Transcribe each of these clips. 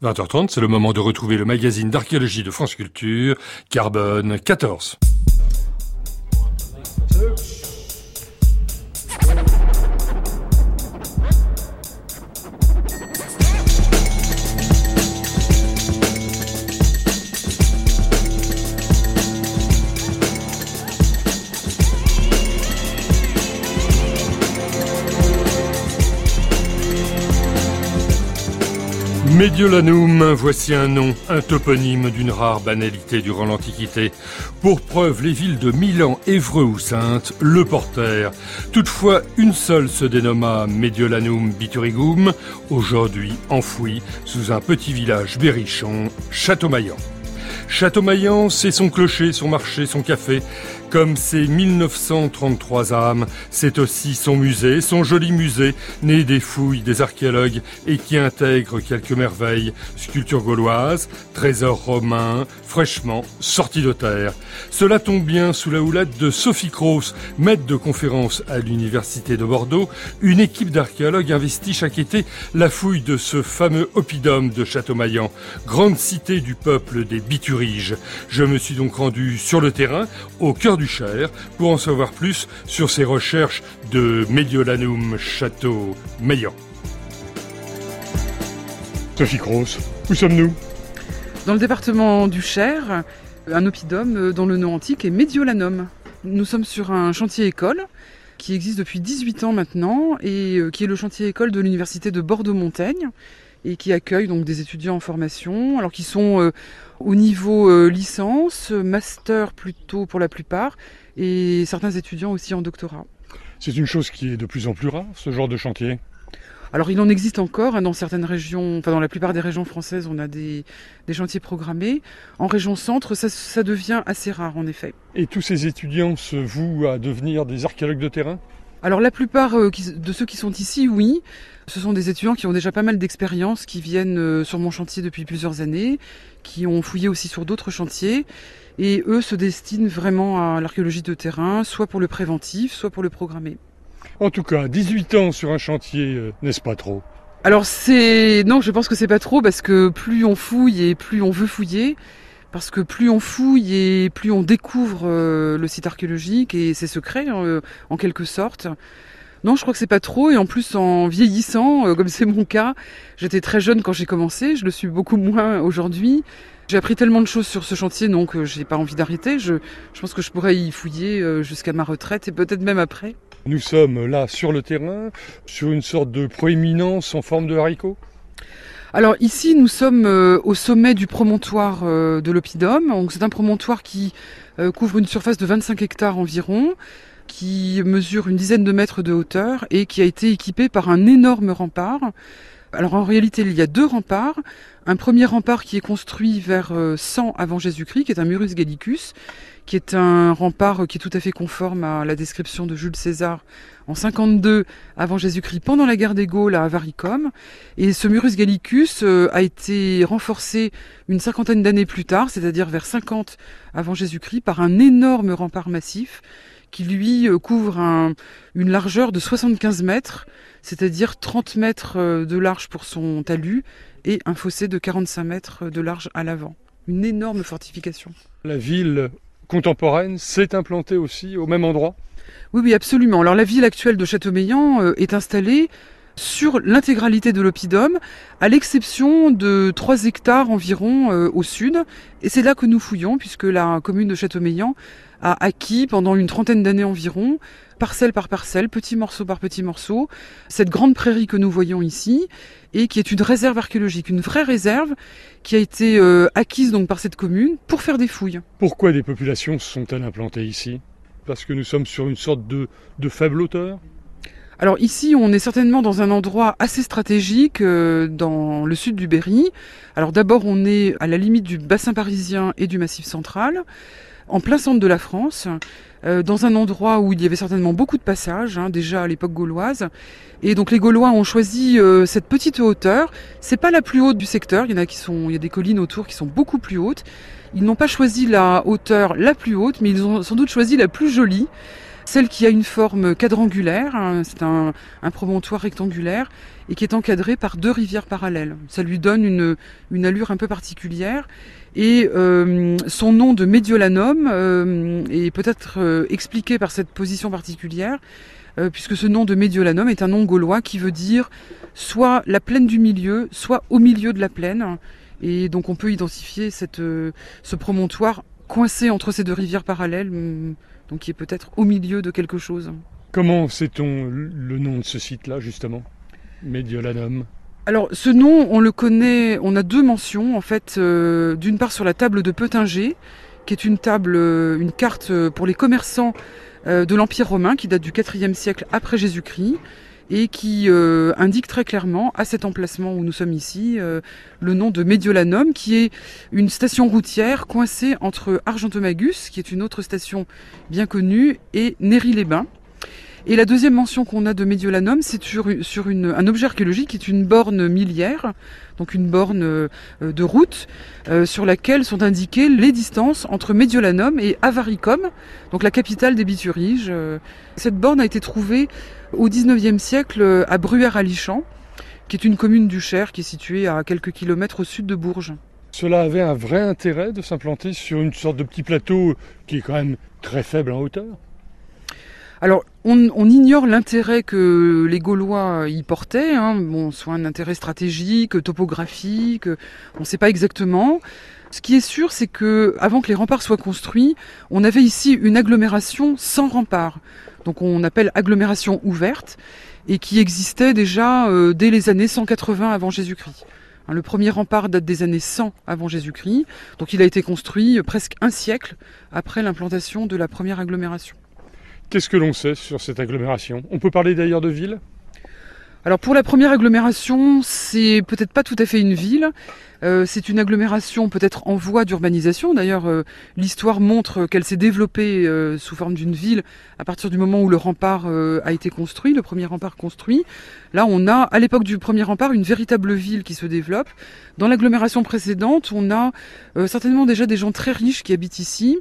20h30, c'est le moment de retrouver le magazine d'archéologie de France Culture, Carbone 14. Mediolanum, voici un nom, un toponyme d'une rare banalité durant l'Antiquité. Pour preuve, les villes de Milan, Évreux ou Saintes le portèrent. Toutefois, une seule se dénomma Mediolanum Biturigum, aujourd'hui enfoui sous un petit village berrichon, Châteaumaillan. Châteaumaillan, c'est son clocher, son marché, son café. Comme ses 1933 âmes, c'est aussi son musée, son joli musée, né des fouilles des archéologues et qui intègre quelques merveilles, sculptures gauloises, trésors romains, fraîchement sortis de terre. Cela tombe bien sous la houlette de Sophie Croce, maître de conférence à l'université de Bordeaux. Une équipe d'archéologues investit chaque été la fouille de ce fameux oppidum de Châteaumaillan, grande cité du peuple des Bituriges. Je me suis donc rendu sur le terrain, au cœur du Cher, pour en savoir plus sur ces recherches de Mediolanum Châteaumaillan. Sophie Croce, où sommes-nous ? Dans le département du Cher, un oppidum dont le nom antique est Mediolanum. Nous sommes sur un chantier-école qui existe depuis 18 ans maintenant et qui est le chantier-école de l'université de Bordeaux-Montaigne et qui accueille donc des étudiants en formation, alors qui sont au niveau licence, master plutôt pour la plupart, et certains étudiants aussi en doctorat. C'est une chose qui est de plus en plus rare, ce genre de chantier. Alors il en existe encore dans certaines régions, enfin dans la plupart des régions françaises, on a des chantiers programmés. En région centre, ça devient assez rare en effet. Et tous ces étudiants se vouent à devenir des archéologues de terrain ? Alors la plupart de ceux qui sont ici, oui. Ce sont des étudiants qui ont déjà pas mal d'expérience, qui viennent sur mon chantier depuis plusieurs années, qui ont fouillé aussi sur d'autres chantiers. Et eux se destinent vraiment à l'archéologie de terrain, soit pour le préventif, soit pour le programmé. En tout cas, 18 ans sur un chantier, n'est-ce pas trop ? Alors non, je pense que c'est pas trop, parce que plus on fouille et plus on veut fouiller. Parce que plus on fouille et plus on découvre le site archéologique et ses secrets, en quelque sorte. Non, je crois que c'est pas trop. Et en plus, en vieillissant, comme c'est mon cas, j'étais très jeune quand j'ai commencé. Je le suis beaucoup moins aujourd'hui. J'ai appris tellement de choses sur ce chantier, donc j'ai pas envie d'arrêter. Je pense que je pourrais y fouiller jusqu'à ma retraite et peut-être même après. Nous sommes là sur le terrain, sur une sorte de proéminence en forme de haricot. Alors ici, nous sommes au sommet du promontoire de l'oppidum. Donc, c'est un promontoire qui couvre une surface de 25 hectares environ, qui mesure une dizaine de mètres de hauteur et qui a été équipé par un énorme rempart. Alors en réalité, il y a deux remparts. Un premier rempart qui est construit vers 100 avant Jésus-Christ, qui est un Murus Gallicus, qui est un rempart qui est tout à fait conforme à la description de Jules César en 52 avant Jésus-Christ, pendant la guerre des Gaules à Avaricum. Et ce Murus Gallicus a été renforcé une cinquantaine d'années plus tard, c'est-à-dire vers 50 avant Jésus-Christ, par un énorme rempart massif qui lui couvre une largeur de 75 mètres, c'est-à-dire 30 mètres de large pour son talus et un fossé de 45 mètres de large à l'avant. Une énorme fortification. La ville contemporaine s'est implantée aussi au même endroit ? Oui, absolument. Alors la ville actuelle de Châteaumaillan est installée sur l'intégralité de l'oppidum, à l'exception de 3 hectares environ au sud. Et c'est là que nous fouillons, puisque la commune de Châteaumaillan a acquis pendant une trentaine d'années environ, parcelle par parcelle, petit morceau par petit morceau, cette grande prairie que nous voyons ici, et qui est une réserve archéologique, une vraie réserve qui a été acquise donc par cette commune pour faire des fouilles. Pourquoi des populations se sont-elles implantées ici ? Parce que nous sommes sur une sorte de faible hauteur ? Alors ici, on est certainement dans un endroit assez stratégique dans le sud du Berry. Alors d'abord, on est à la limite du bassin parisien et du Massif central, en plein centre de la France, dans un endroit où il y avait certainement beaucoup de passages, déjà à l'époque gauloise. Et donc les Gaulois ont choisi cette petite hauteur. C'est pas la plus haute du secteur, il y a des collines autour qui sont beaucoup plus hautes. Ils n'ont pas choisi la hauteur la plus haute, mais ils ont sans doute choisi la plus jolie. Celle qui a une forme quadrangulaire, hein, c'est un promontoire rectangulaire et qui est encadré par 2 rivières parallèles. Ça lui donne une allure un peu particulière. Et son nom de Mediolanum est peut-être expliqué par cette position particulière, puisque ce nom de Mediolanum est un nom gaulois qui veut dire soit la plaine du milieu, soit au milieu de la plaine. Et donc on peut identifier ce promontoire coincé entre ces 2 rivières parallèles, donc qui est peut-être au milieu de quelque chose. Comment sait-on le nom de ce site-là, justement, Mediolanum? Alors ce nom, on le connaît, on a 2 mentions en fait. D'une part sur la table de Peutinger, qui est une carte pour les commerçants de l'Empire romain, qui date du IVe siècle après Jésus-Christ, et qui indique très clairement, à cet emplacement où nous sommes ici, le nom de Mediolanum, qui est une station routière coincée entre Argentomagus, qui est une autre station bien connue, et Néry-les-Bains. Et la deuxième mention qu'on a de Mediolanum, c'est sur un objet archéologique qui est une borne miliaire, donc une borne de route, sur laquelle sont indiquées les distances entre Mediolanum et Avaricum, donc la capitale des Bituriges. Cette borne a été trouvée au XIXe siècle à Bruère-à-Lichamps, qui est une commune du Cher qui est située à quelques kilomètres au sud de Bourges. Cela avait un vrai intérêt de s'implanter sur une sorte de petit plateau qui est quand même très faible en hauteur? Alors, on ignore l'intérêt que les Gaulois y portaient, soit un intérêt stratégique, topographique, on ne sait pas exactement. Ce qui est sûr, c'est que avant que les remparts soient construits, on avait ici une agglomération sans remparts, donc on appelle agglomération ouverte, et qui existait déjà dès les années 180 avant Jésus-Christ. Le premier rempart date des années 100 avant Jésus-Christ, donc il a été construit presque un siècle après l'implantation de la première agglomération. Qu'est-ce que l'on sait sur cette agglomération? On peut parler d'ailleurs de ville? Alors pour la première agglomération, c'est peut-être pas tout à fait une ville. C'est une agglomération peut-être en voie d'urbanisation. D'ailleurs, l'histoire montre qu'elle s'est développée sous forme d'une ville à partir du moment où le rempart a été construit, le premier rempart construit. Là, on a, à l'époque du premier rempart, une véritable ville qui se développe. Dans l'agglomération précédente, on a certainement déjà des gens très riches qui habitent ici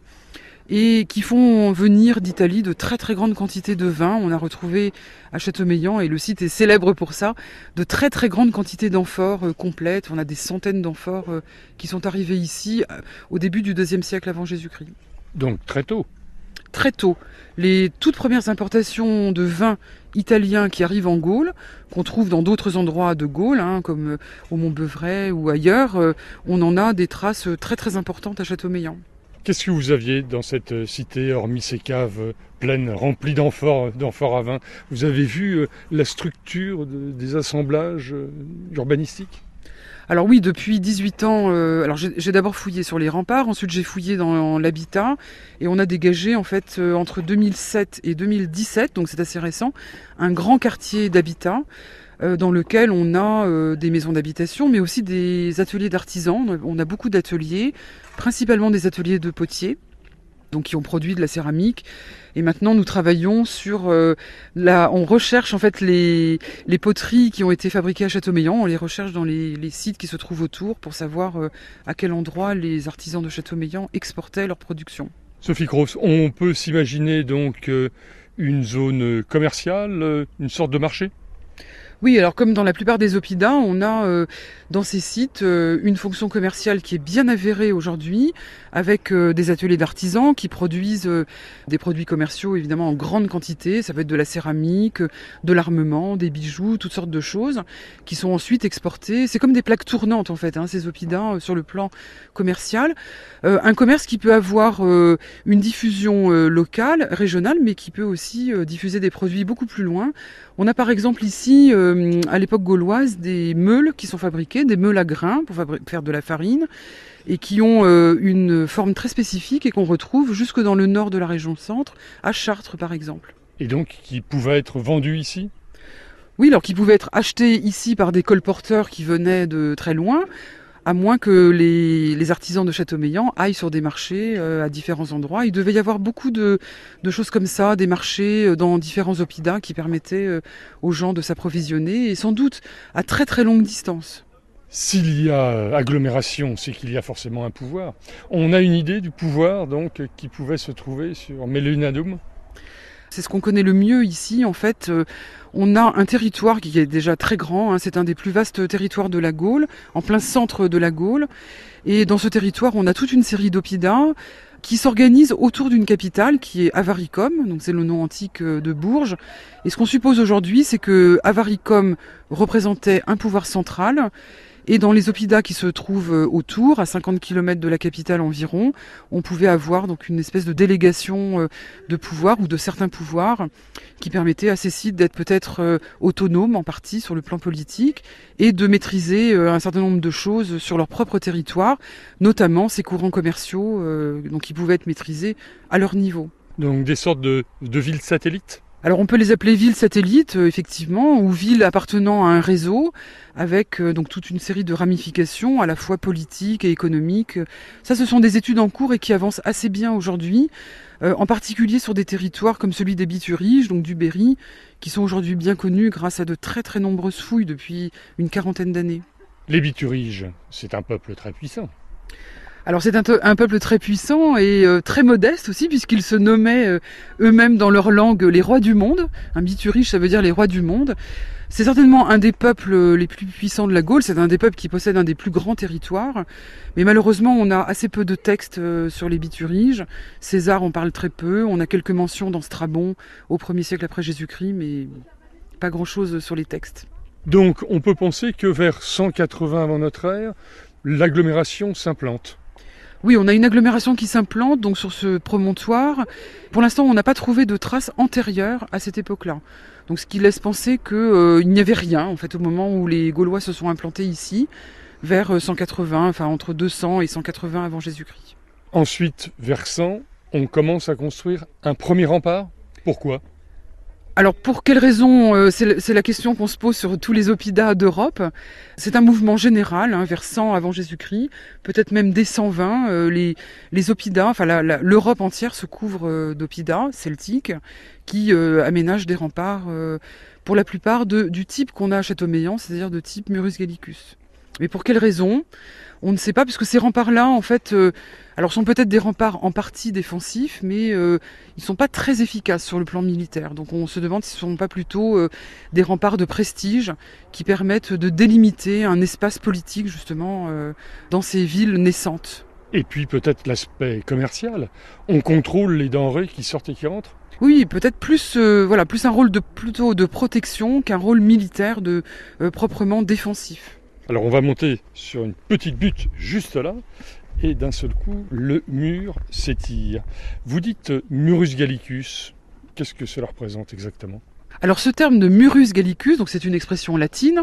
et qui font venir d'Italie de très très grandes quantités de vin. On a retrouvé à Châteaumeillan, et le site est célèbre pour ça, de très très grandes quantités d'amphores complètes. On a des centaines d'amphores qui sont arrivées ici au début du IIe siècle avant Jésus-Christ. Donc très tôt. Très tôt. Les toutes premières importations de vin italien qui arrivent en Gaule, qu'on trouve dans d'autres endroits de Gaule, comme au Mont-Beuvray ou ailleurs, on en a des traces très très importantes à Châteaumeillan. Qu'est-ce que vous aviez dans cette cité, hormis ces caves pleines, remplies d'amphores à vin? Vous avez vu la structure des assemblages urbanistiques? Alors oui, depuis 18 ans, alors j'ai d'abord fouillé sur les remparts, ensuite j'ai fouillé dans l'habitat, et on a dégagé en fait entre 2007 et 2017, donc c'est assez récent, un grand quartier d'habitat dans lequel on a des maisons d'habitation, mais aussi des ateliers d'artisans. On a beaucoup d'ateliers, principalement des ateliers de potiers, donc qui ont produit de la céramique. Et maintenant, nous travaillons sur on recherche en fait les poteries qui ont été fabriquées à Châteaumeillan. On les recherche dans les sites qui se trouvent autour pour savoir à quel endroit les artisans de Châteaumeillan exportaient leur production. Sophie Cross, on peut s'imaginer donc une zone commerciale, une sorte de marché? Oui, alors comme dans la plupart des oppidums, on a dans ces sites une fonction commerciale qui est bien avérée aujourd'hui, avec des ateliers d'artisans qui produisent des produits commerciaux évidemment en grande quantité. Ça peut être de la céramique, de l'armement, des bijoux, toutes sortes de choses qui sont ensuite exportées. C'est comme des plaques tournantes en fait, ces oppidums sur le plan commercial. Un commerce qui peut avoir une diffusion locale, régionale, mais qui peut aussi diffuser des produits beaucoup plus loin. On a par exemple ici, à l'époque gauloise, des meules qui sont fabriquées, des meules à grains pour faire de la farine, et qui ont une forme très spécifique et qu'on retrouve jusque dans le nord de la région centre, à Chartres par exemple. Et donc qui pouvaient être vendus ici ? Oui, alors qui pouvaient être achetés ici par des colporteurs qui venaient de très loin, à moins que les artisans de Châteaumeillan aillent sur des marchés à différents endroits. Il devait y avoir beaucoup de choses comme ça, des marchés dans différents oppidums qui permettaient aux gens de s'approvisionner, et sans doute à très très longue distance. S'il y a agglomération, c'est qu'il y a forcément un pouvoir. On a une idée du pouvoir donc qui pouvait se trouver sur Mediolanum ? C'est ce qu'on connaît le mieux ici. En fait, on a un territoire qui est déjà très grand, hein. C'est un des plus vastes territoires de la Gaule, en plein centre de la Gaule. Et dans ce territoire, on a toute une série d'oppidums qui s'organisent autour d'une capitale qui est Avaricum, donc c'est le nom antique de Bourges. Et ce qu'on suppose aujourd'hui, c'est que Avaricum représentait un pouvoir central. Et dans les oppidums qui se trouvent autour, à 50 km de la capitale environ, on pouvait avoir donc une espèce de délégation de pouvoir ou de certains pouvoirs qui permettait à ces sites d'être peut-être autonomes en partie sur le plan politique et de maîtriser un certain nombre de choses sur leur propre territoire, notamment ces courants commerciaux donc qui pouvaient être maîtrisés à leur niveau. Donc des sortes de villes satellites ? Alors on peut les appeler villes satellites, effectivement, ou villes appartenant à un réseau, avec donc toute une série de ramifications, à la fois politiques et économiques. Ça, ce sont des études en cours et qui avancent assez bien aujourd'hui, en particulier sur des territoires comme celui des Bituriges, donc du Berry, qui sont aujourd'hui bien connus grâce à de très très nombreuses fouilles depuis une quarantaine d'années. Les Bituriges, c'est un peuple très puissant. Alors c'est un peuple très puissant et très modeste aussi, puisqu'ils se nommaient eux-mêmes dans leur langue les rois du monde. Un Biturige, ça veut dire les rois du monde. C'est certainement un des peuples les plus puissants de la Gaule, c'est un des peuples qui possède un des plus grands territoires. Mais malheureusement, on a assez peu de textes sur les Bituriges. César en parle très peu, on a quelques mentions dans Strabon au 1er siècle après Jésus-Christ, mais pas grand-chose sur les textes. Donc on peut penser que vers 180 avant notre ère, l'agglomération s'implante. Oui, on a une agglomération qui s'implante donc sur ce promontoire. Pour l'instant, on n'a pas trouvé de traces antérieures à cette époque-là. Donc, ce qui laisse penser qu'il n'y avait rien en fait au moment où les Gaulois se sont implantés ici, vers 180, enfin entre 200 et 180 avant Jésus-Christ. Ensuite, vers 100, on commence à construire un premier rempart. Pourquoi ? Alors pour quelles raisons, c'est la question qu'on se pose sur tous les oppidums d'Europe. C'est un mouvement général, vers 100 avant Jésus-Christ, peut-être même dès 120. Les oppidums, enfin l'Europe entière se couvre d'oppidums celtiques qui aménagent des remparts pour la plupart du type qu'on a à Châteaumeillan, c'est-à-dire de type Murus Gallicus. Mais pour quelles raisons ? On ne sait pas, puisque ces remparts-là, en fait, alors sont peut-être des remparts en partie défensifs, mais ils ne sont pas très efficaces sur le plan militaire. Donc on se demande si ce ne sont pas plutôt des remparts de prestige qui permettent de délimiter un espace politique, justement, dans ces villes naissantes. Et puis peut-être l'aspect commercial. On contrôle les denrées qui sortent et qui rentrent. Oui, peut-être plus un rôle plutôt de protection qu'un rôle militaire proprement défensif. Alors on va monter sur une petite butte juste là, et d'un seul coup, le mur s'étire. Vous dites Murus Gallicus, qu'est-ce que cela représente exactement ? Alors ce terme de Murus Gallicus, donc c'est une expression latine,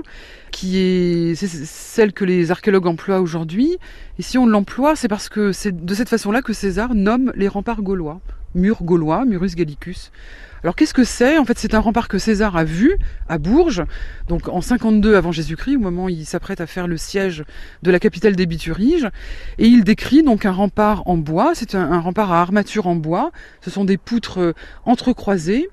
c'est celle que les archéologues emploient aujourd'hui. Et si on l'emploie, c'est parce que c'est de cette façon-là que César nomme les remparts gaulois. Mur gaulois, Murus Gallicus. Alors qu'est-ce que c'est ? En fait, c'est un rempart que César a vu à Bourges, donc en 52 avant Jésus-Christ, au moment où il s'apprête à faire le siège de la capitale des Bituriges. Et il décrit donc un rempart en bois. C'est un rempart à armature en bois. Ce sont des poutres entrecroisées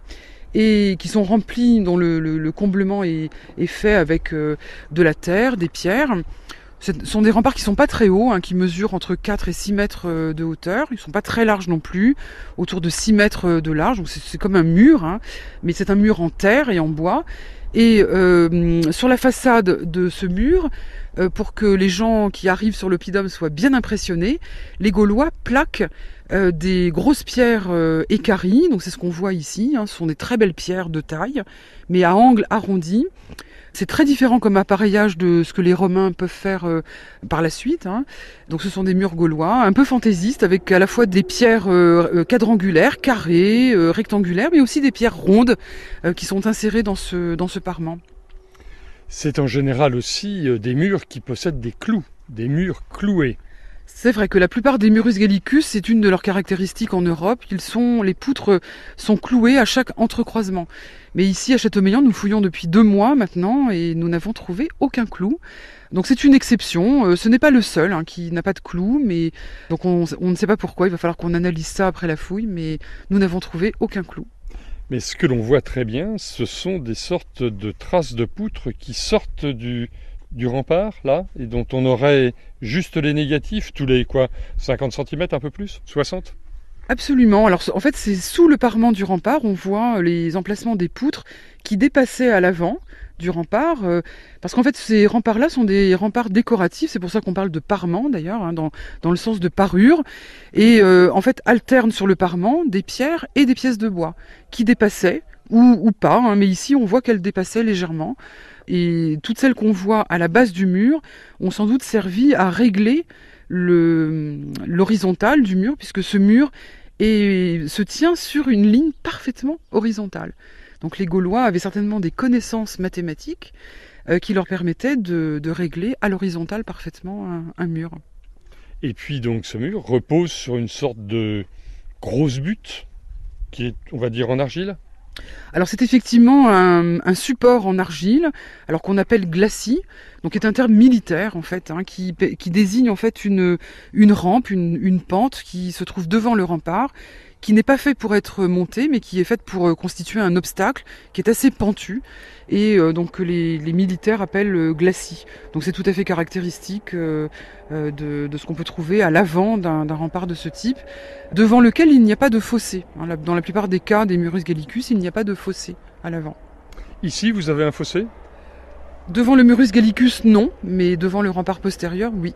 et qui sont remplies, dont le comblement est fait avec de la terre, des pierres. Ce sont des remparts qui ne sont pas très hauts, qui mesurent entre 4 et 6 mètres de hauteur. Ils ne sont pas très larges non plus, autour de 6 mètres de large. Donc c'est comme un mur, mais c'est un mur en terre et en bois. Et sur la façade de ce mur, pour que les gens qui arrivent sur l'oppidum soient bien impressionnés, les Gaulois plaquent des grosses pierres équarries. Donc c'est ce qu'on voit ici. Ce sont des très belles pierres de taille, mais à angle arrondi. C'est très différent comme appareillage de ce que les Romains peuvent faire par la suite. Donc ce sont des murs gaulois, un peu fantaisistes, avec à la fois des pierres quadrangulaires, carrées, rectangulaires, mais aussi des pierres rondes qui sont insérées dans ce parement. C'est en général aussi des murs qui possèdent des clous, des murs cloués. C'est vrai que la plupart des Murus Gallicus, c'est une de leurs caractéristiques en Europe. Les poutres sont clouées à chaque entrecroisement. Mais ici, à Châteaumeillan, nous fouillons depuis 2 mois maintenant et nous n'avons trouvé aucun clou. Donc c'est une exception. Ce n'est pas le seul qui n'a pas de clou, mais donc on ne sait pas pourquoi. Il va falloir qu'on analyse ça après la fouille, mais nous n'avons trouvé aucun clou. Mais ce que l'on voit très bien, ce sont des sortes de traces de poutres qui sortent du rempart, là, et dont on aurait juste les négatifs, tous les 50 cm, un peu plus, 60 ? Absolument. Alors en fait, c'est sous le parement du rempart, on voit les emplacements des poutres qui dépassaient à l'avant du rempart, parce qu'en fait ces remparts-là sont des remparts décoratifs, c'est pour ça qu'on parle de parement d'ailleurs, hein, dans le sens de parure, et en fait alternent sur le parement des pierres et des pièces de bois qui dépassaient, ou pas, hein, mais ici on voit qu'elles dépassaient légèrement, et toutes celles qu'on voit à la base du mur ont sans doute servi à régler l'horizontale du mur, puisque ce mur se tient sur une ligne parfaitement horizontale. Donc les Gaulois avaient certainement des connaissances mathématiques qui leur permettaient de régler à l'horizontale parfaitement un mur. Et puis donc ce mur repose sur une sorte de grosse butte qui est, on va dire, en argile. Alors c'est effectivement un support en argile, alors qu'on appelle glacis, donc qui est un terme militaire en fait, hein, qui désigne en fait une rampe, une pente qui se trouve devant le rempart, qui n'est pas fait pour être montée, mais qui est faite pour constituer un obstacle qui est assez pentu, et donc que les militaires appellent glacis. Donc c'est tout à fait caractéristique de ce qu'on peut trouver à l'avant d'un rempart de ce type, devant lequel il n'y a pas de fossé. Dans la plupart des cas des Murus Gallicus, il n'y a pas de fossé à l'avant. Ici, vous avez un fossé ? Devant le Murus Gallicus, non, mais devant le rempart postérieur, oui.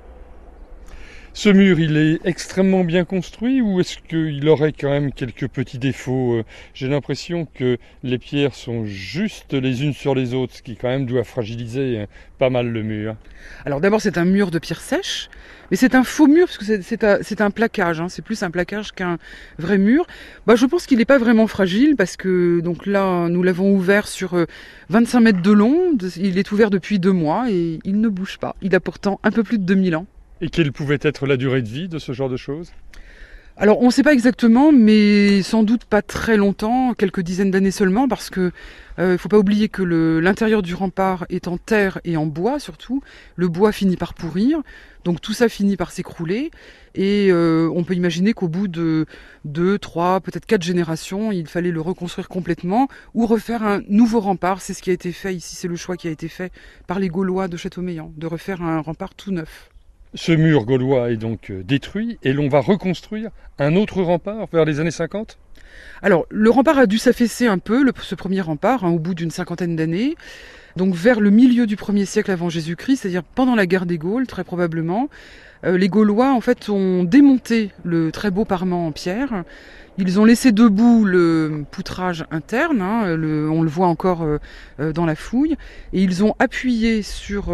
Ce mur, il est extrêmement bien construit ou est-ce qu'il aurait quand même quelques petits défauts ? J'ai l'impression que les pierres sont juste les unes sur les autres, ce qui quand même doit fragiliser pas mal le mur. Alors d'abord, c'est un mur de pierre sèche, mais c'est un faux mur parce que c'est un plaquage, hein, c'est plus un plaquage qu'un vrai mur. Je pense qu'il n'est pas vraiment fragile parce que donc là, nous l'avons ouvert sur 25 mètres de long, il est ouvert depuis 2 mois et il ne bouge pas. Il a pourtant un peu plus de 2000 ans. Et quelle pouvait être la durée de vie de ce genre de choses ? Alors on ne sait pas exactement, mais sans doute pas très longtemps, quelques dizaines d'années seulement, parce que faut pas oublier que l'intérieur du rempart est en terre et en bois surtout. Le bois finit par pourrir, donc tout ça finit par s'écrouler, et on peut imaginer qu'au bout de 2, 3, peut-être 4 générations, il fallait le reconstruire complètement ou refaire un nouveau rempart. C'est ce qui a été fait ici, c'est le choix qui a été fait par les Gaulois de Châteaumeillan, de refaire un rempart tout neuf. Ce mur gaulois est donc détruit et l'on va reconstruire un autre rempart vers les années 50 ? Alors, le rempart a dû s'affaisser un peu, ce premier rempart, hein, au bout d'une 50aine d'années. Donc vers le milieu du 1er siècle avant Jésus-Christ, c'est-à-dire pendant la guerre des Gaules, très probablement, les Gaulois en fait ont démonté le très beau parement en pierre. Ils ont laissé debout le poutrage interne, hein, on le voit encore dans la fouille, et ils ont appuyé sur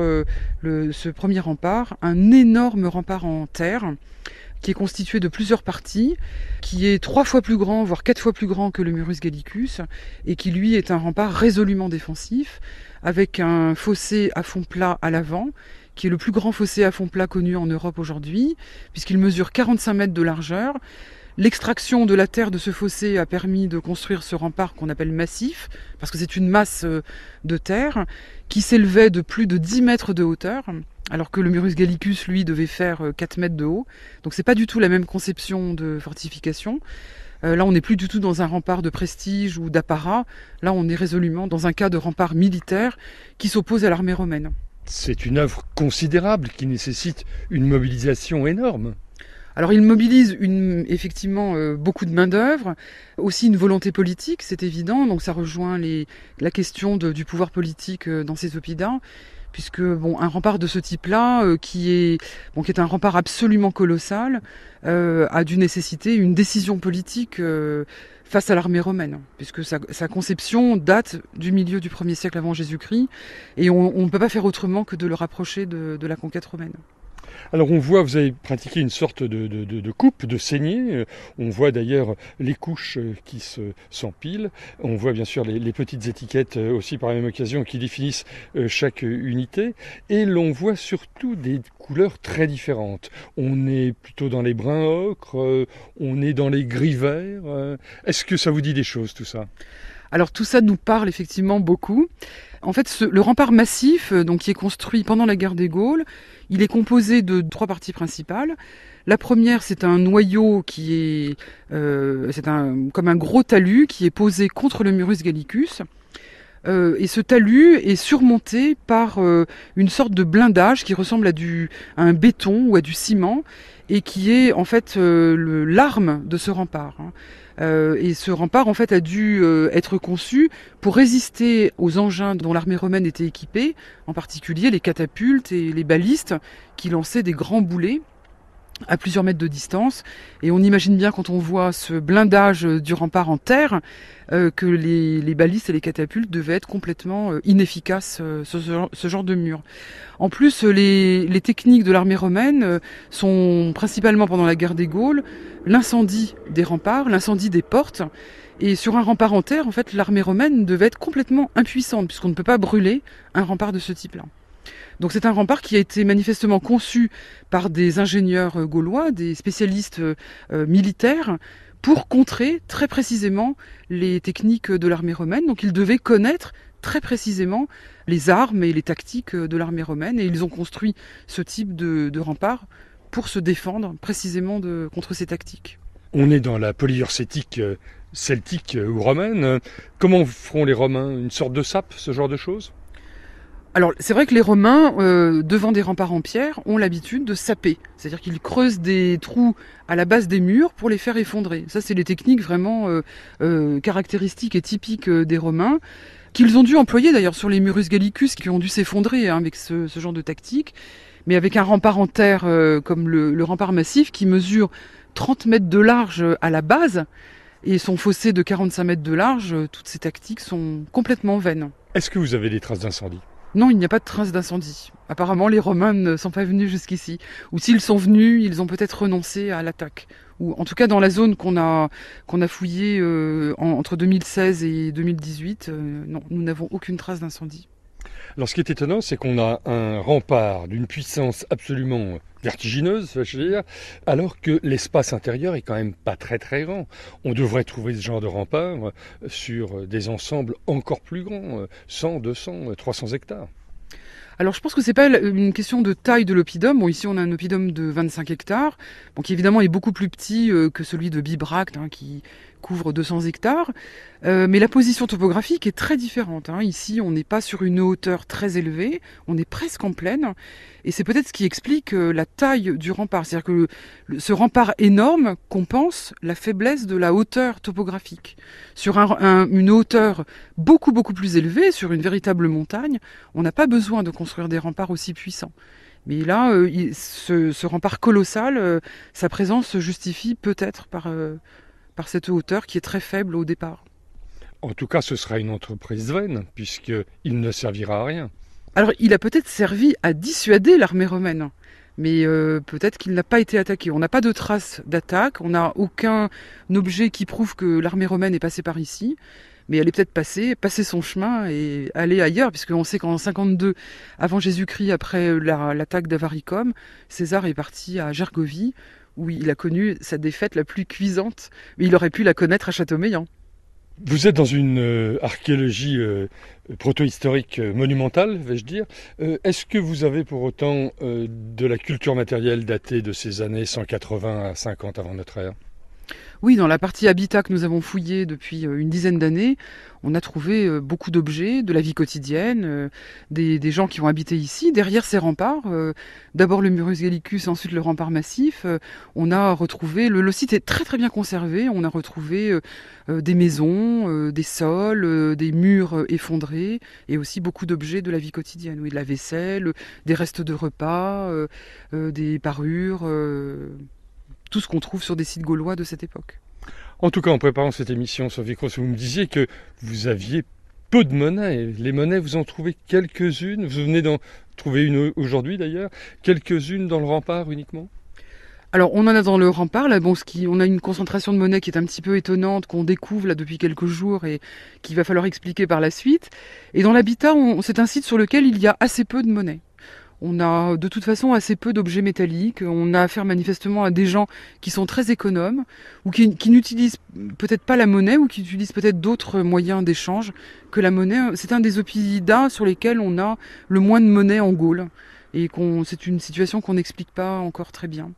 ce premier rempart un énorme rempart en terre qui est constitué de plusieurs parties, qui est 3 fois plus grand, voire 4 fois plus grand que le Murus Gallicus, et qui lui est un rempart résolument défensif, avec un fossé à fond plat à l'avant, qui est le plus grand fossé à fond plat connu en Europe aujourd'hui, puisqu'il mesure 45 mètres de largeur. L'extraction de la terre de ce fossé a permis de construire ce rempart qu'on appelle massif, parce que c'est une masse de terre qui s'élevait de plus de 10 mètres de hauteur, alors que le Murus Gallicus, lui, devait faire 4 mètres de haut. Donc c'est pas du tout la même conception de fortification. Là, on n'est plus du tout dans un rempart de prestige ou d'apparat. Là, on est résolument dans un cas de rempart militaire qui s'oppose à l'armée romaine. C'est une œuvre considérable qui nécessite une mobilisation énorme. Alors il mobilise effectivement beaucoup de main-d'œuvre, aussi une volonté politique, c'est évident, donc ça rejoint la question du pouvoir politique dans ces oppidums, puisque un rempart de ce type-là, qui est un rempart absolument colossal, a dû nécessiter une décision politique face à l'armée romaine, puisque sa conception date du milieu du 1er siècle avant Jésus-Christ, et on ne peut pas faire autrement que de le rapprocher de la conquête romaine. Alors on voit, vous avez pratiqué une sorte de coupe, de saignée. On voit d'ailleurs les couches qui s'empilent. On voit bien sûr les petites étiquettes aussi par la même occasion qui définissent chaque unité. Et l'on voit surtout des couleurs très différentes. On est plutôt dans les bruns ocre, on est dans les gris verts. Est-ce que ça vous dit des choses tout ça ? Alors tout ça nous parle effectivement beaucoup. En fait, le rempart massif, qui est construit pendant la guerre des Gaules, il est composé de 3 parties principales. La première, c'est un noyau qui est comme un gros talus qui est posé contre le Murus Gallicus. Et ce talus est surmonté par une sorte de blindage qui ressemble à un béton ou à du ciment et qui est en fait l'arme de ce rempart. Et ce rempart en fait a dû être conçu pour résister aux engins dont l'armée romaine était équipée, en particulier les catapultes et les balistes qui lançaient des grands boulets à plusieurs mètres de distance. Et on imagine bien quand on voit ce blindage du rempart en terre que les balistes et les catapultes devaient être complètement inefficaces ce genre de mur. En plus, les techniques de l'armée romaine sont principalement pendant la guerre des Gaules l'incendie des remparts, l'incendie des portes. Et sur un rempart en terre, en fait, l'armée romaine devait être complètement impuissante puisqu'on ne peut pas brûler un rempart de ce type-là. Donc c'est un rempart qui a été manifestement conçu par des ingénieurs gaulois, des spécialistes militaires, pour contrer très précisément les techniques de l'armée romaine. Donc ils devaient connaître très précisément les armes et les tactiques de l'armée romaine. Et ils ont construit ce type de rempart pour se défendre précisément contre ces tactiques. On est dans la polyurcétique celtique ou romaine. Comment feront les Romains? Une sorte de sape, ce genre de choses? Alors c'est vrai que les Romains, devant des remparts en pierre, ont l'habitude de saper. C'est-à-dire qu'ils creusent des trous à la base des murs pour les faire effondrer. Ça, c'est les techniques vraiment caractéristiques et typiques des Romains, qu'ils ont dû employer d'ailleurs sur les Murus Gallicus, qui ont dû s'effondrer avec ce genre de tactique. Mais avec un rempart en terre comme le rempart massif, qui mesure 30 mètres de large à la base, et son fossé de 45 mètres de large, toutes ces tactiques sont complètement vaines. Est-ce que vous avez des traces d'incendie? Non, il n'y a pas de traces d'incendie. Apparemment, les Romains ne sont pas venus jusqu'ici. Ou s'ils sont venus, ils ont peut-être renoncé à l'attaque. Ou en tout cas, dans la zone qu'on a fouillée entre 2016 et 2018, non, nous n'avons aucune trace d'incendie. Alors ce qui est étonnant, c'est qu'on a un rempart d'une puissance absolument vertigineuse, je veux dire, alors que l'espace intérieur est quand même pas très très grand. On devrait trouver ce genre de rempart sur des ensembles encore plus grands, 100, 200, 300 hectares. Alors je pense que c'est pas une question de taille de l'oppidum. Bon, ici on a un oppidum de 25 hectares, bon, qui évidemment est beaucoup plus petit que celui de Bibracte, qui couvre 200 hectares. Mais la position topographique est très différente. Ici on n'est pas sur une hauteur très élevée, on est presque en plaine. Et c'est peut-être ce qui explique la taille du rempart. C'est-à-dire que ce rempart énorme compense la faiblesse de la hauteur topographique. Sur une hauteur beaucoup plus élevée, sur une véritable montagne, on n'a pas besoin de construire des remparts aussi puissants. Mais là, ce rempart colossal, sa présence se justifie peut-être par cette hauteur qui est très faible au départ. En tout cas, ce sera une entreprise vaine, puisqu'il ne servira à rien. Alors, il a peut-être servi à dissuader l'armée romaine, mais peut-être qu'il n'a pas été attaqué. On n'a pas de traces d'attaque, on n'a aucun objet qui prouve que l'armée romaine est passée par ici, mais elle est peut-être passer son chemin et aller ailleurs, puisqu'on sait qu'en 52 avant Jésus-Christ, après l'attaque d'Avaricum, César est parti à Gergovie, où il a connu sa défaite la plus cuisante, mais il aurait pu la connaître à Châteaumeillan. Vous êtes dans une archéologie proto-historique monumentale, vais-je dire. Est-ce que vous avez pour autant de la culture matérielle datée de ces années 180 à 50 avant notre ère? Oui, dans la partie habitat que nous avons fouillée depuis une dizaine d'années, on a trouvé beaucoup d'objets de la vie quotidienne, des gens qui ont habité ici. Derrière ces remparts, d'abord le Murus Gallicus, ensuite le rempart massif, on a retrouvé, le site est très très bien conservé, on a retrouvé des maisons, des sols, des murs effondrés, et aussi beaucoup d'objets de la vie quotidienne, oui, de la vaisselle, des restes de repas, des parures... tout ce qu'on trouve sur des sites gaulois de cette époque. En tout cas, en préparant cette émission, Sophie Cross, vous me disiez que vous aviez peu de monnaies. Les monnaies, vous en trouvez quelques-unes. Vous venez d'en trouver une aujourd'hui, d'ailleurs. Quelques-unes dans le rempart uniquement? Alors, on en a dans le rempart. Là, on a une concentration de monnaie qui est un petit peu étonnante, qu'on découvre là depuis quelques jours et qu'il va falloir expliquer par la suite. Et dans l'habitat, c'est un site sur lequel il y a assez peu de monnaie. On a de toute façon assez peu d'objets métalliques. On a affaire manifestement à des gens qui sont très économes ou qui n'utilisent peut-être pas la monnaie ou qui utilisent peut-être d'autres moyens d'échange que la monnaie. C'est un des oppidums sur lesquels on a le moins de monnaie en Gaule et c'est une situation qu'on n'explique pas encore très bien.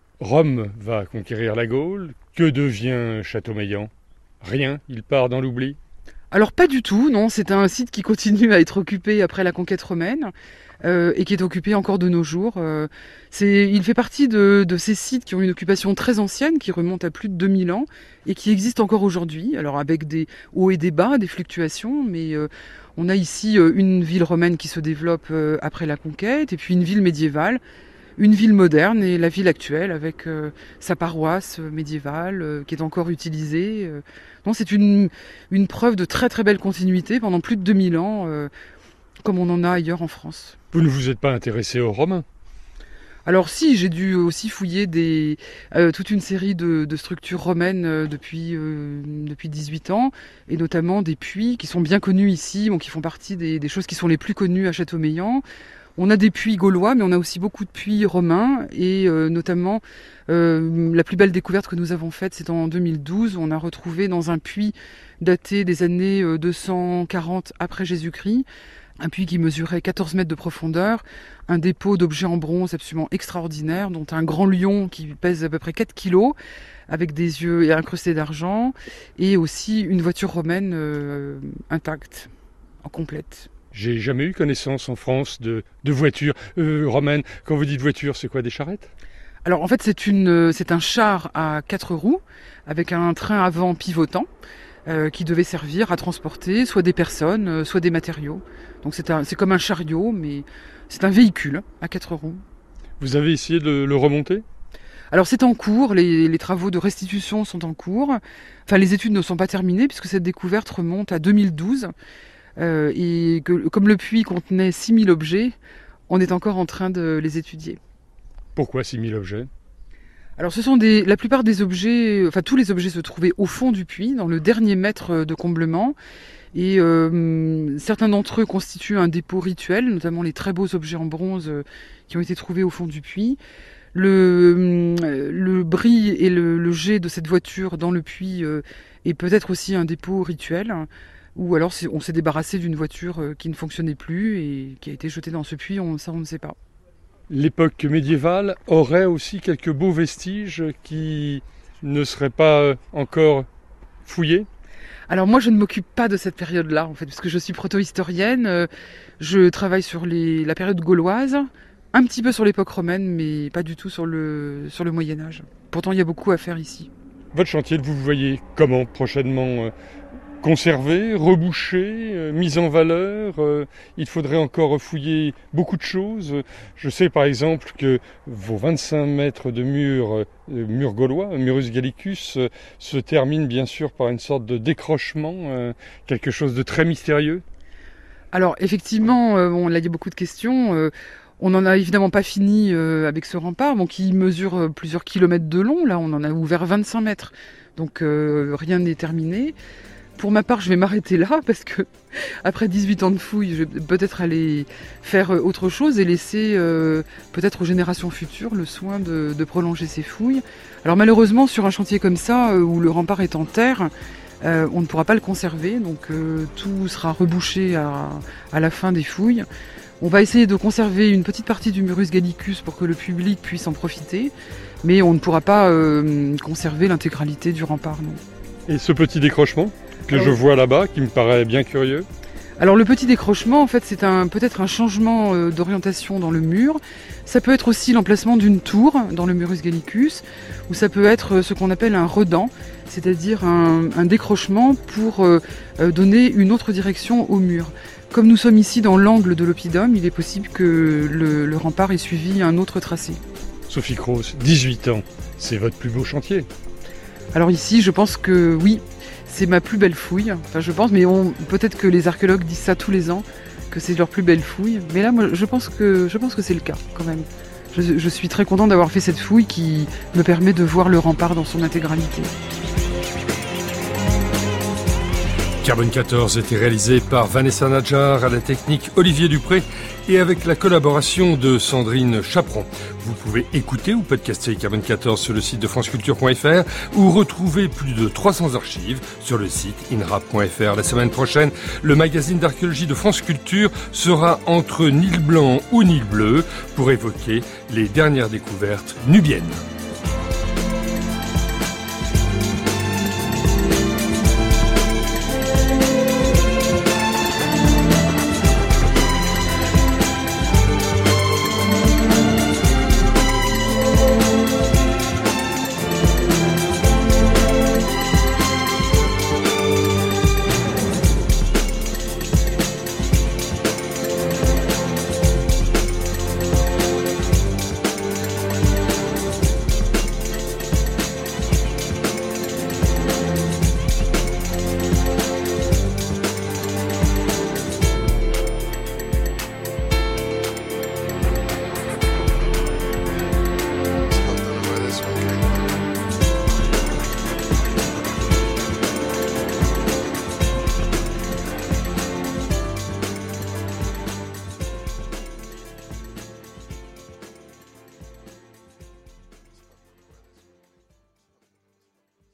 Rome va conquérir la Gaule. Que devient Châteaumeillan? Rien, il part dans l'oubli. Alors pas du tout, non, c'est un site qui continue à être occupé après la conquête romaine et qui est occupé encore de nos jours. Il fait partie de ces sites qui ont une occupation très ancienne, qui remonte à plus de 2000 ans et qui existent encore aujourd'hui, alors avec des hauts et des bas, des fluctuations, mais on a ici une ville romaine qui se développe après la conquête et puis une ville médiévale, une ville moderne et la ville actuelle avec sa paroisse médiévale qui est encore utilisée. Non, c'est une preuve de très très belle continuité pendant plus de 2000 ans, comme on en a ailleurs en France. Vous ne vous êtes pas intéressé aux Romains? Alors si, j'ai dû aussi fouiller toute une série de structures romaines depuis 18 ans, et notamment des puits qui sont bien connus ici, qui font partie des choses qui sont les plus connues à Châteaumeillan. On a des puits gaulois, mais on a aussi beaucoup de puits romains, et notamment la plus belle découverte que nous avons faite, c'est en 2012, où on a retrouvé dans un puits daté des années 240 après Jésus-Christ, un puits qui mesurait 14 mètres de profondeur, un dépôt d'objets en bronze absolument extraordinaire, dont un grand lion qui pèse à peu près 4 kilos, avec des yeux incrustés d'argent, et aussi une voiture romaine intacte, en complète. J'ai jamais eu connaissance en France de voitures romaines. Quand vous dites voiture, c'est quoi, des charrettes? Alors en fait c'est un char à 4 roues, avec un train avant pivotant, qui devait servir à transporter soit des personnes, soit des matériaux. Donc c'est comme un chariot, mais c'est un véhicule à 4 roues. Vous avez essayé de le remonter? Alors c'est en cours, les travaux de restitution sont en cours. Enfin, les études ne sont pas terminées puisque cette découverte remonte à 2012. Et comme le puits contenait 6000 objets, on est encore en train de les étudier. Pourquoi 6000 objets? Alors la plupart des objets, enfin tous les objets se trouvaient au fond du puits, dans le dernier mètre de comblement. Et certains d'entre eux constituent un dépôt rituel, notamment les très beaux objets en bronze qui ont été trouvés au fond du puits. Le bris et le jet de cette voiture dans le puits est peut-être aussi un dépôt rituel. Ou alors on s'est débarrassé d'une voiture qui ne fonctionnait plus et qui a été jetée dans ce puits, ça on ne sait pas. L'époque médiévale aurait aussi quelques beaux vestiges qui ne seraient pas encore fouillés? Alors moi je ne m'occupe pas de cette période-là en fait, parce que je suis proto-historienne, je travaille sur la période gauloise, un petit peu sur l'époque romaine, mais pas du tout sur le Moyen-Âge. Pourtant il y a beaucoup à faire ici. Votre chantier, vous voyez comment prochainement? Conservé, rebouché, mis en valeur, il faudrait encore fouiller beaucoup de choses. Je sais par exemple que vos 25 mètres de mur gaulois, Murus Gallicus, se terminent bien sûr par une sorte de décrochement, quelque chose de très mystérieux. Alors effectivement, là il y a beaucoup de questions. On n'en a évidemment pas fini avec ce rempart, qui mesure plusieurs kilomètres de long. Là on en a ouvert 25 mètres, donc rien n'est terminé. Pour ma part, je vais m'arrêter là parce que après 18 ans de fouilles, je vais peut-être aller faire autre chose et laisser peut-être aux générations futures le soin de prolonger ces fouilles. Alors malheureusement, sur un chantier comme ça, où le rempart est en terre, on ne pourra pas le conserver, donc tout sera rebouché à la fin des fouilles. On va essayer de conserver une petite partie du Murus Gallicus pour que le public puisse en profiter, mais on ne pourra pas conserver l'intégralité du rempart, non. Et ce petit décrochement que je vois là-bas, qui me paraît bien curieux? Alors le petit décrochement, en fait, c'est peut-être un changement d'orientation dans le mur. Ça peut être aussi l'emplacement d'une tour dans le Murus Gallicus, ou ça peut être ce qu'on appelle un redent, c'est-à-dire un décrochement pour donner une autre direction au mur. Comme nous sommes ici dans l'angle de l'oppidum, il est possible que le rempart ait suivi un autre tracé. Sophie Croce, 18 ans, c'est votre plus beau chantier? Alors ici, je pense que oui. C'est ma plus belle fouille, enfin je pense, mais peut-être que les archéologues disent ça tous les ans, que c'est leur plus belle fouille. Mais là, moi, je pense que c'est le cas quand même. Je suis très content d'avoir fait cette fouille qui me permet de voir le rempart dans son intégralité. Carbone 14 était réalisé par Vanessa Nadjar, à la technique Olivier Dupré et avec la collaboration de Sandrine Chaperon. Vous pouvez écouter ou podcaster Carbone 14 sur le site de franceculture.fr ou retrouver plus de 300 archives sur le site inrap.fr. La semaine prochaine, le magazine d'archéologie de France Culture sera entre Nil blanc ou Nil bleu pour évoquer les dernières découvertes nubiennes.